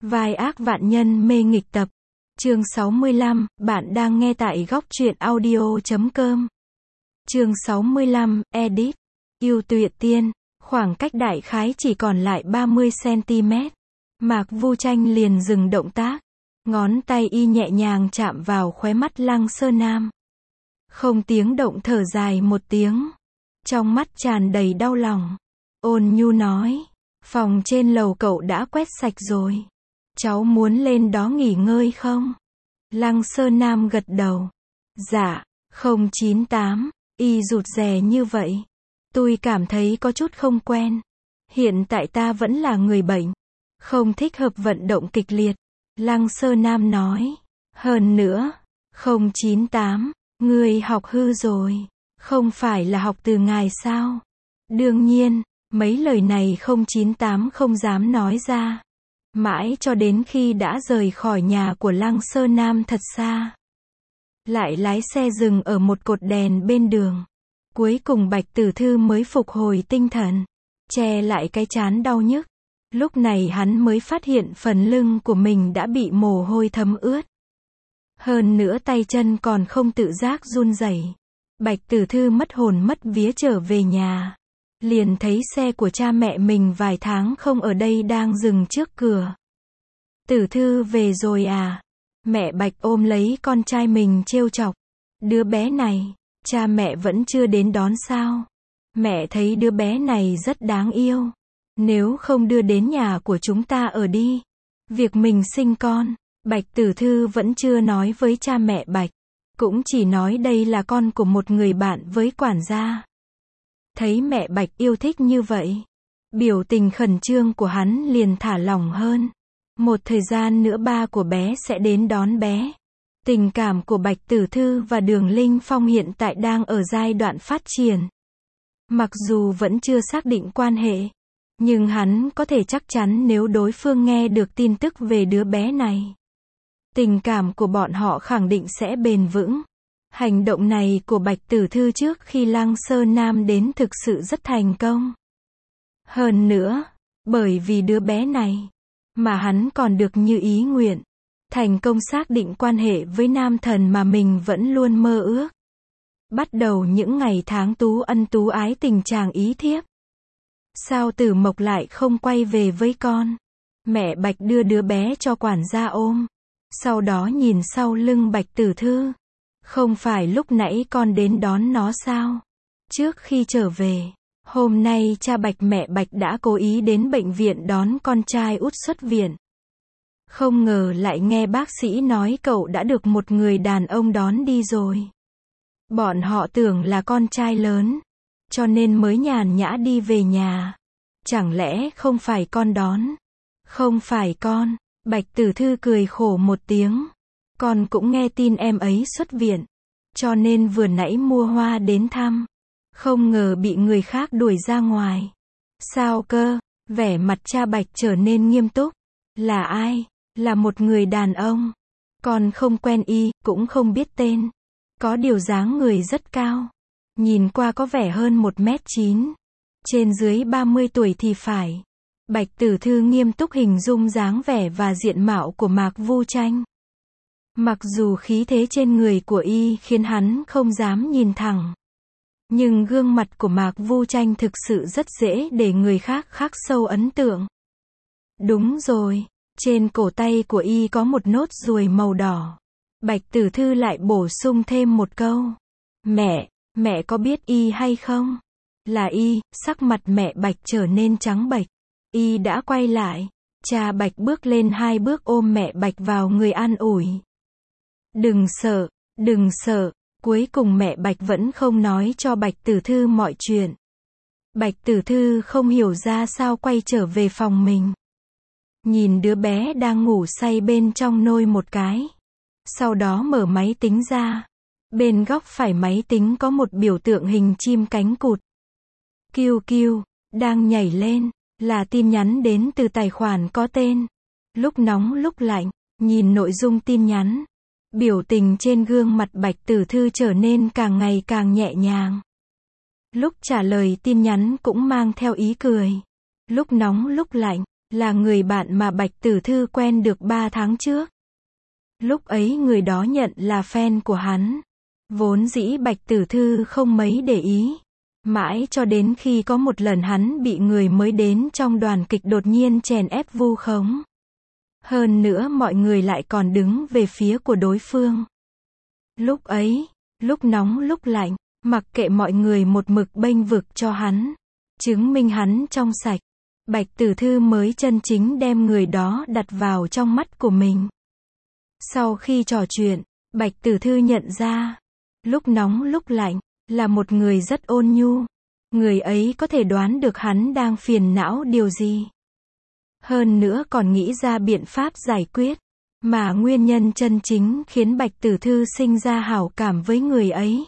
Vai ác vạn nhân mê nghịch tập. Chương 65, bạn đang nghe tại góc truyện audio.com. Chương 65, edit. Yêu Tuyệt Tiên, khoảng cách đại khái chỉ còn lại 30cm. Mạc Vu Tranh liền dừng động tác. Ngón tay y nhẹ nhàng chạm vào khóe mắt Lăng Sơ Nam. Không tiếng động thở dài một tiếng. Trong mắt tràn đầy đau lòng. Ôn nhu nói, phòng trên lầu cậu đã quét sạch rồi. Cháu muốn lên đó nghỉ ngơi không? Lăng Sơ Nam gật đầu. Dạ, 098, y rụt rè như vậy. Tôi cảm thấy có chút không quen. Hiện tại ta vẫn là người bệnh. Không thích hợp vận động kịch liệt. Lăng Sơ Nam nói. Hơn nữa, 098, người học hư rồi. Không phải là học từ ngài sao? Đương nhiên, mấy lời này 098 không dám nói ra. Mãi cho đến khi đã rời khỏi nhà của Lăng Sơ Nam thật xa. Lại lái xe dừng ở một cột đèn bên đường. Cuối cùng Bạch Tử Thư mới phục hồi tinh thần. Che lại cái trán đau nhức. Lúc này hắn mới phát hiện phần lưng của mình đã bị mồ hôi thấm ướt. Hơn nữa tay chân còn không tự giác run rẩy. Bạch Tử Thư mất hồn mất vía trở về nhà. Liền thấy xe của cha mẹ mình vài tháng không ở đây đang dừng trước cửa. Tử Thư về rồi à? Mẹ Bạch ôm lấy con trai mình trêu chọc. Đứa bé này, cha mẹ vẫn chưa đến đón sao? Mẹ thấy đứa bé này rất đáng yêu. Nếu không đưa đến nhà của chúng ta ở đi. Việc mình sinh con, Bạch Tử Thư vẫn chưa nói với cha mẹ Bạch. Cũng chỉ nói đây là con của một người bạn với quản gia. Thấy mẹ Bạch yêu thích như vậy, biểu tình khẩn trương của hắn liền thả lỏng hơn. Một thời gian nữa ba của bé sẽ đến đón bé. Tình cảm của Bạch Tử Thư và Đường Linh Phong hiện tại đang ở giai đoạn phát triển. Mặc dù vẫn chưa xác định quan hệ, nhưng hắn có thể chắc chắn nếu đối phương nghe được tin tức về đứa bé này, tình cảm của bọn họ khẳng định sẽ bền vững. Hành động này của Bạch Tử Thư trước khi Lăng Sơ Nam đến thực sự rất thành công. Hơn nữa, bởi vì đứa bé này, mà hắn còn được như ý nguyện, thành công xác định quan hệ với nam thần mà mình vẫn luôn mơ ước. Bắt đầu những ngày tháng tú ân tú ái tình chàng ý thiếp. Sao Tử Mộc lại không quay về với con? Mẹ Bạch đưa đứa bé cho quản gia ôm. Sau đó nhìn sau lưng Bạch Tử Thư. Không phải lúc nãy con đến đón nó sao? Trước khi trở về, hôm nay cha Bạch mẹ Bạch đã cố ý đến bệnh viện đón con trai út xuất viện. Không ngờ lại nghe bác sĩ nói cậu đã được một người đàn ông đón đi rồi. Bọn họ tưởng là con trai lớn, cho nên mới nhàn nhã đi về nhà. Chẳng lẽ không phải con đón? Không phải con. Bạch Tử Thư cười khổ một tiếng. Con cũng nghe tin em ấy xuất viện, cho nên vừa nãy mua hoa đến thăm. Không ngờ bị người khác đuổi ra ngoài. Sao cơ? Vẻ mặt cha Bạch trở nên nghiêm túc. Là ai? Là một người đàn ông. Con không quen y, cũng không biết tên. Có điều dáng người rất cao. Nhìn qua có vẻ hơn 1m9. Trên dưới 30 tuổi thì phải. Bạch Tử Thư nghiêm túc hình dung dáng vẻ và diện mạo của Mạc Vu Tranh. Mặc dù khí thế trên người của y khiến hắn không dám nhìn thẳng. Nhưng gương mặt của Mạc Vu Tranh thực sự rất dễ để người khác khắc sâu ấn tượng. Đúng rồi, trên cổ tay của y có một nốt ruồi màu đỏ. Bạch Tử Thư lại bổ sung thêm một câu. Mẹ có biết y hay không? Là y. Sắc mặt mẹ Bạch trở nên trắng bệch. Y đã quay lại. Cha Bạch bước lên 2 bước ôm mẹ Bạch vào người an ủi. Đừng sợ. Cuối cùng mẹ Bạch vẫn không nói cho Bạch Tử Thư mọi chuyện. Bạch Tử Thư không hiểu ra sao quay trở về phòng mình. Nhìn đứa bé đang ngủ say bên trong nôi một cái. Sau đó mở máy tính ra. Bên góc phải máy tính có một biểu tượng hình chim cánh cụt. Kiu kiu, đang nhảy lên. Là tin nhắn đến từ tài khoản có tên. Lúc nóng lúc lạnh. Nhìn nội dung tin nhắn. Biểu tình trên gương mặt Bạch Tử Thư trở nên càng ngày càng nhẹ nhàng. Lúc trả lời tin nhắn cũng mang theo ý cười. Lúc nóng lúc lạnh. là người bạn mà Bạch Tử Thư quen được 3 tháng trước. Lúc ấy người đó nhận là fan của hắn. Vốn dĩ Bạch Tử Thư không mấy để ý. Mãi cho đến khi có một lần hắn bị người mới đến trong đoàn kịch đột nhiên chèn ép vu khống. Hơn nữa mọi người lại còn đứng về phía của đối phương. Lúc ấy, lúc nóng lúc lạnh, mặc kệ mọi người một mực bênh vực cho hắn, chứng minh hắn trong sạch, Bạch Tử Thư mới chân chính đem người đó đặt vào trong mắt của mình. Sau khi trò chuyện, Bạch Tử Thư nhận ra, lúc nóng lúc lạnh, là một người rất ôn nhu. Người ấy có thể đoán được hắn đang phiền não điều gì. Hơn nữa còn nghĩ ra biện pháp giải quyết. Mà nguyên nhân chân chính khiến Bạch Tử Thư sinh ra hảo cảm với người ấy.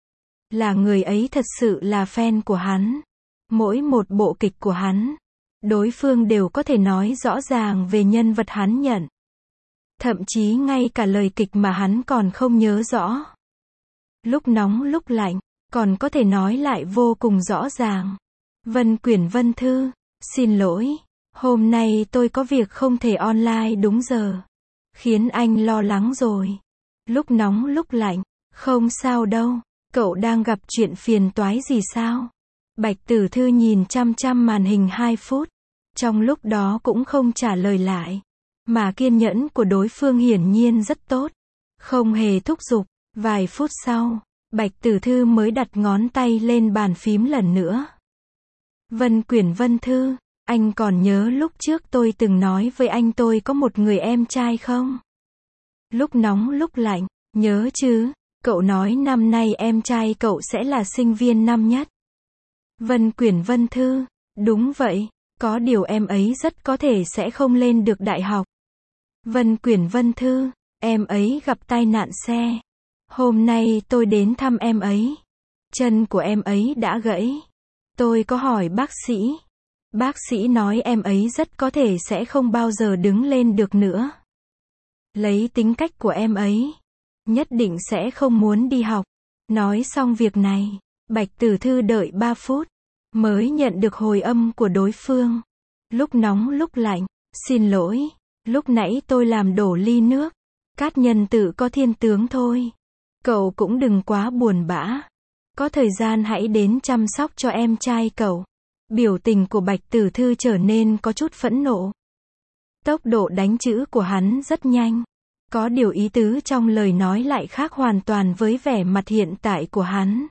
Là người ấy thật sự là fan của hắn. Mỗi một bộ kịch của hắn, đối phương đều có thể nói rõ ràng về nhân vật hắn nhận. Thậm chí ngay cả lời kịch mà hắn còn không nhớ rõ. Lúc nóng lúc lạnh, còn có thể nói lại vô cùng rõ ràng. Vân Quyển Vân Thư, xin lỗi, hôm nay tôi có việc không thể online đúng giờ. Khiến anh lo lắng rồi. Lúc nóng lúc lạnh, không sao đâu, cậu đang gặp chuyện phiền toái gì sao? Bạch Tử Thư nhìn chăm chăm màn hình 2 phút. Trong lúc đó cũng không trả lời lại. Mà kiên nhẫn của đối phương hiển nhiên rất tốt. Không hề thúc giục. Vài phút sau, Bạch Tử Thư mới đặt ngón tay lên bàn phím lần nữa. Vân Quyển Vân Thư, anh còn nhớ lúc trước tôi từng nói với anh tôi có một người em trai không? Lúc nóng lúc lạnh, nhớ chứ, cậu nói năm nay em trai cậu sẽ là sinh viên năm nhất. Vân Quyển Vân Thư, đúng vậy, có điều em ấy rất có thể sẽ không lên được đại học. Vân Quyển Vân Thư, em ấy gặp tai nạn xe. Hôm nay tôi đến thăm em ấy. Chân của em ấy đã gãy. Tôi có hỏi bác sĩ. Bác sĩ nói em ấy rất có thể sẽ không bao giờ đứng lên được nữa. Lấy tính cách của em ấy, nhất định sẽ không muốn đi học. Nói xong việc này, Bạch Tử Thư đợi 3 phút, mới nhận được hồi âm của đối phương. Lúc nóng lúc lạnh, xin lỗi, lúc nãy tôi làm đổ ly nước. Cát nhân tự có thiên tướng thôi. Cậu cũng đừng quá buồn bã. Có thời gian hãy đến chăm sóc cho em trai cậu. Biểu tình của Bạch Tử Thư trở nên có chút phẫn nộ. Tốc độ đánh chữ của hắn rất nhanh. Có điều ý tứ trong lời nói lại khác hoàn toàn với vẻ mặt hiện tại của hắn.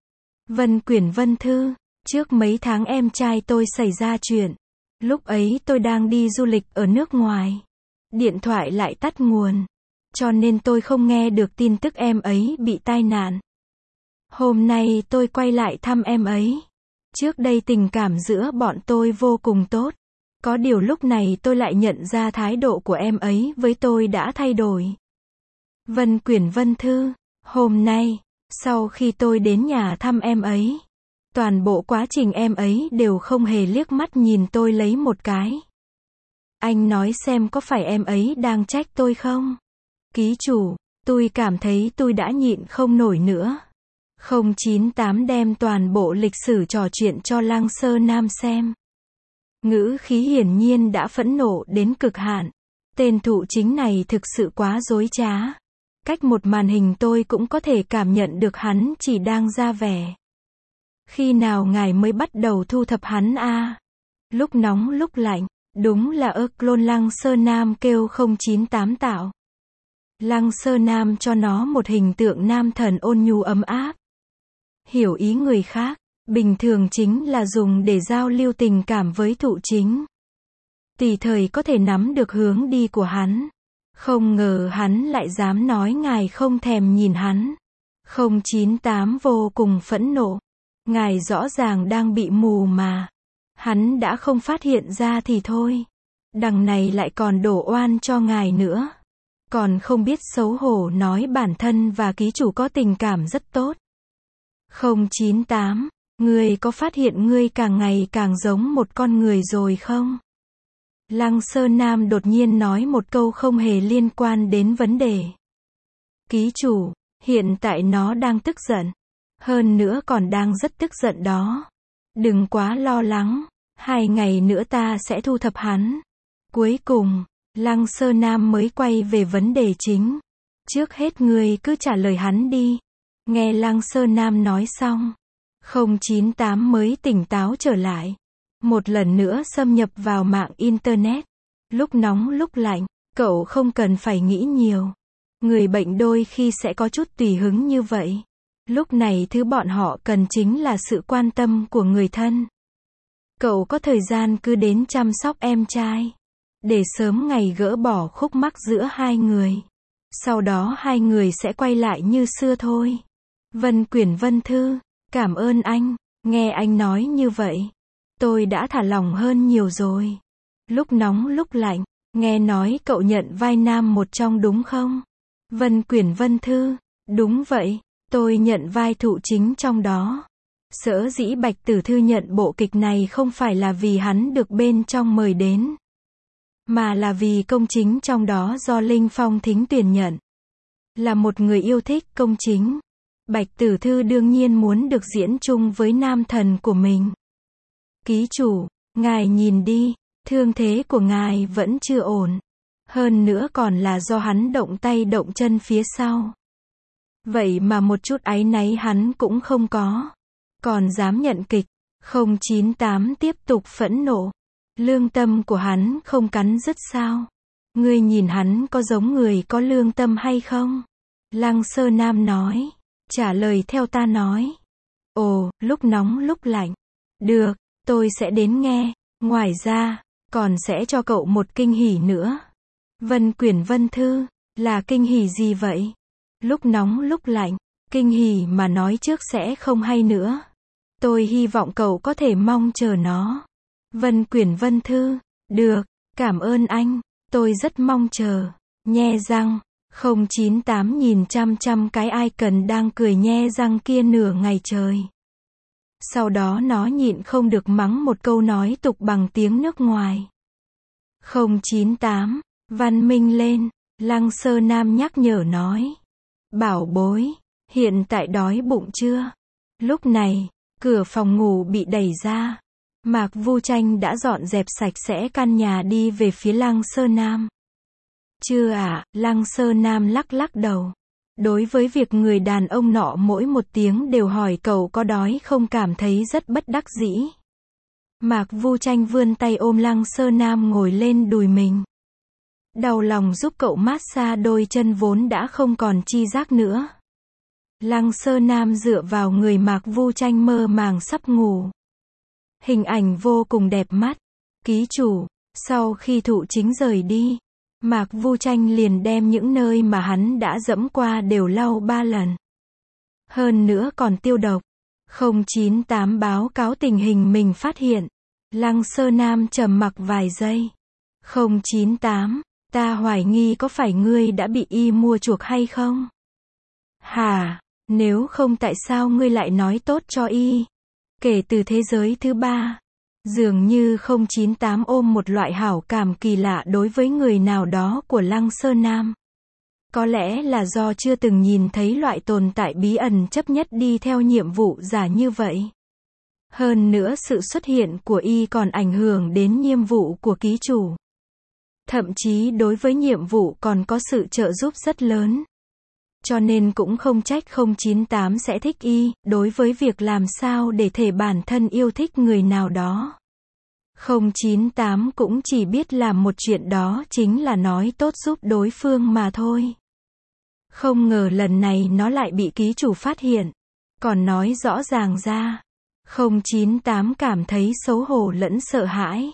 Vân Quyển Vân Thư, trước mấy tháng em trai tôi xảy ra chuyện. Lúc ấy tôi đang đi du lịch ở nước ngoài. Điện thoại lại tắt nguồn. Cho nên tôi không nghe được tin tức em ấy bị tai nạn. Hôm nay tôi quay lại thăm em ấy. Trước đây tình cảm giữa bọn tôi vô cùng tốt. Có điều lúc này tôi lại nhận ra thái độ của em ấy với tôi đã thay đổi. Vân Quyển Vân Thư, hôm nay, sau khi tôi đến nhà thăm em ấy, toàn bộ quá trình em ấy đều không hề liếc mắt nhìn tôi lấy một cái. Anh nói xem có phải em ấy đang trách tôi không? Ký chủ, tôi cảm thấy tôi đã nhịn không nổi nữa. 098 đem toàn bộ lịch sử trò chuyện cho Lăng Sơ Nam xem. Ngữ khí hiển nhiên đã phẫn nộ đến cực hạn. Tên thụ chính này thực sự quá dối trá. Cách một màn hình tôi cũng có thể cảm nhận được hắn chỉ đang ra vẻ. Khi nào ngài mới bắt đầu thu thập hắn a? Lúc nóng lúc lạnh, đúng là clone Lăng Sơ Nam kêu 098 tạo. Lăng Sơ Nam cho nó một hình tượng nam thần ôn nhu ấm áp. Hiểu ý người khác, bình thường chính là dùng để giao lưu tình cảm với thụ chính. Tùy thời có thể nắm được hướng đi của hắn. Không ngờ hắn lại dám nói ngài không thèm nhìn hắn. 098 vô cùng phẫn nộ. Ngài rõ ràng đang bị mù mà. Hắn đã không phát hiện ra thì thôi. Đằng này lại còn đổ oan cho ngài nữa. Còn không biết xấu hổ nói bản thân và ký chủ có tình cảm rất tốt. 098, ngươi có phát hiện ngươi càng ngày càng giống một con người rồi không? Lăng Sơ Nam đột nhiên nói một câu không hề liên quan đến vấn đề. Ký chủ, hiện tại nó đang tức giận. Hơn nữa còn đang rất tức giận đó. Đừng quá lo lắng. 2 ngày nữa ta sẽ thu thập hắn. Cuối cùng, Lăng Sơ Nam mới quay về vấn đề chính. Trước hết ngươi cứ trả lời hắn đi. Nghe Lăng Sơ Nam nói xong, 098 mới tỉnh táo trở lại. Một lần nữa xâm nhập vào mạng Internet. Lúc nóng lúc lạnh, cậu không cần phải nghĩ nhiều. Người bệnh đôi khi sẽ có chút tùy hứng như vậy. Lúc này thứ bọn họ cần chính là sự quan tâm của người thân. Cậu có thời gian cứ đến chăm sóc em trai. Để sớm ngày gỡ bỏ khúc mắc giữa hai người. Sau đó hai người sẽ quay lại như xưa thôi. Vân Quyển Vân Thư, cảm ơn anh. Nghe anh nói như vậy, tôi đã thả lỏng hơn nhiều rồi. Lúc nóng lúc lạnh, nghe nói cậu nhận vai nam một trong đúng không? Vân Quyển Vân Thư, đúng vậy, tôi nhận vai thụ chính trong đó. Sở dĩ Bạch Tử Thư nhận bộ kịch này không phải là vì hắn được bên trong mời đến, mà là vì công chính trong đó do Linh Phong Thính tuyển nhận. Là một người yêu thích công chính, Bạch Tử Thư đương nhiên muốn được diễn chung với nam thần của mình. Ký chủ, ngài nhìn đi, thương thế của ngài vẫn chưa ổn. Hơn nữa còn là do hắn động tay động chân phía sau. Vậy mà một chút áy náy hắn cũng không có. Còn dám nhận kịch. 098 tiếp tục phẫn nộ. Lương tâm của hắn không cắn rứt sao? Ngươi nhìn hắn có giống người có lương tâm hay không? Lăng Sơ Nam nói. Trả lời theo ta nói. Ồ, lúc nóng lúc lạnh. Được, tôi sẽ đến nghe. Ngoài ra, còn sẽ cho cậu một kinh hỉ nữa. Vân Quyển Vân Thư, là kinh hỉ gì vậy? Lúc nóng lúc lạnh, kinh hỉ mà nói trước sẽ không hay nữa. Tôi hy vọng cậu có thể mong chờ nó. Vân Quyển Vân Thư, được, cảm ơn anh, tôi rất mong chờ. Nhe răng, 098 nhìn chăm chăm cái icon đang cười nhe răng kia nửa ngày trời. Sau đó nó nhịn không được mắng một câu nói tục bằng tiếng nước ngoài. 098, văn minh lên, Lăng Sơ Nam nhắc nhở nói. Bảo bối, hiện tại đói bụng chưa? Lúc này, cửa phòng ngủ bị đẩy ra. Mạc Vu Tranh đã dọn dẹp sạch sẽ căn nhà đi về phía Lăng Sơ Nam. Chưa ạ, Lăng Sơ Nam lắc lắc đầu. Đối với việc người đàn ông nọ mỗi một tiếng đều hỏi cậu có đói không cảm thấy rất bất đắc dĩ. Mạc Vu Tranh vươn tay ôm Lăng Sơ Nam ngồi lên đùi mình. Đau lòng giúp cậu massage đôi chân vốn đã không còn chi giác nữa. Lăng Sơ Nam dựa vào người Mạc Vu Tranh mơ màng sắp ngủ. Hình ảnh vô cùng đẹp mắt. Ký chủ, sau khi thụ chính rời đi, Mạc Vu Tranh liền đem những nơi mà hắn đã dẫm qua đều lau 3 lần. Hơn nữa còn tiêu độc. 098 báo cáo tình hình mình phát hiện. Lăng Sơ Nam trầm mặc vài giây. 098, ta hoài nghi có phải ngươi đã bị y mua chuộc hay không? Hả, nếu không tại sao ngươi lại nói tốt cho y? Kể từ thế giới thứ ba, dường như 098 ôm một loại hảo cảm kỳ lạ đối với người nào đó của Lăng Sơ Nam. Có lẽ là do chưa từng nhìn thấy loại tồn tại bí ẩn chấp nhất đi theo nhiệm vụ giả như vậy. Hơn nữa sự xuất hiện của y còn ảnh hưởng đến nhiệm vụ của ký chủ. Thậm chí đối với nhiệm vụ còn có sự trợ giúp rất lớn. Cho nên cũng không trách 098 sẽ thích y, đối với việc làm sao để thể bản thân yêu thích người nào đó. 098 cũng chỉ biết làm một chuyện đó chính là nói tốt giúp đối phương mà thôi. Không ngờ lần này nó lại bị ký chủ phát hiện. Còn nói rõ ràng ra. 098 cảm thấy xấu hổ lẫn sợ hãi.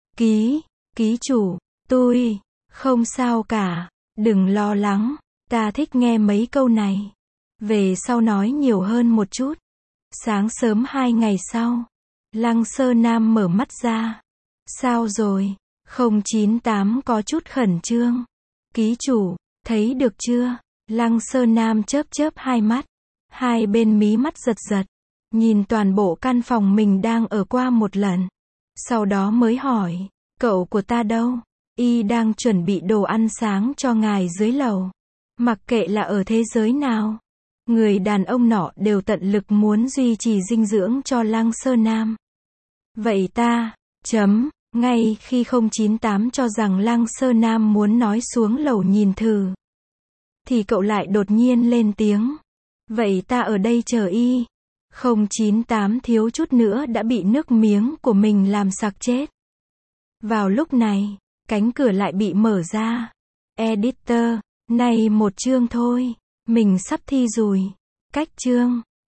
Ký chủ, tôi, không sao cả, đừng lo lắng. Ta thích nghe mấy câu này. Về sau nói nhiều hơn một chút. Sáng sớm 2 ngày sau, Lăng Sơ Nam mở mắt ra. Sao rồi? 098 có chút khẩn trương. Ký chủ, thấy được chưa? Lăng Sơ Nam chớp chớp hai mắt. Hai bên mí mắt giật giật. Nhìn toàn bộ căn phòng mình đang ở qua một lần. Sau đó mới hỏi, cậu của ta đâu? Y đang chuẩn bị đồ ăn sáng cho ngài dưới lầu. Mặc kệ là ở thế giới nào, người đàn ông nọ đều tận lực muốn duy trì dinh dưỡng cho Lăng Sơ Nam. Vậy Ngay khi 098 cho rằng Lăng Sơ Nam muốn nói xuống lầu nhìn thử, thì cậu lại đột nhiên lên tiếng. Vậy ta ở đây chờ y. 098 thiếu chút nữa đã bị nước miếng của mình làm sặc chết. Vào lúc này, cánh cửa lại bị mở ra. Editor, này một chương thôi. Mình sắp thi rồi. Cách chương.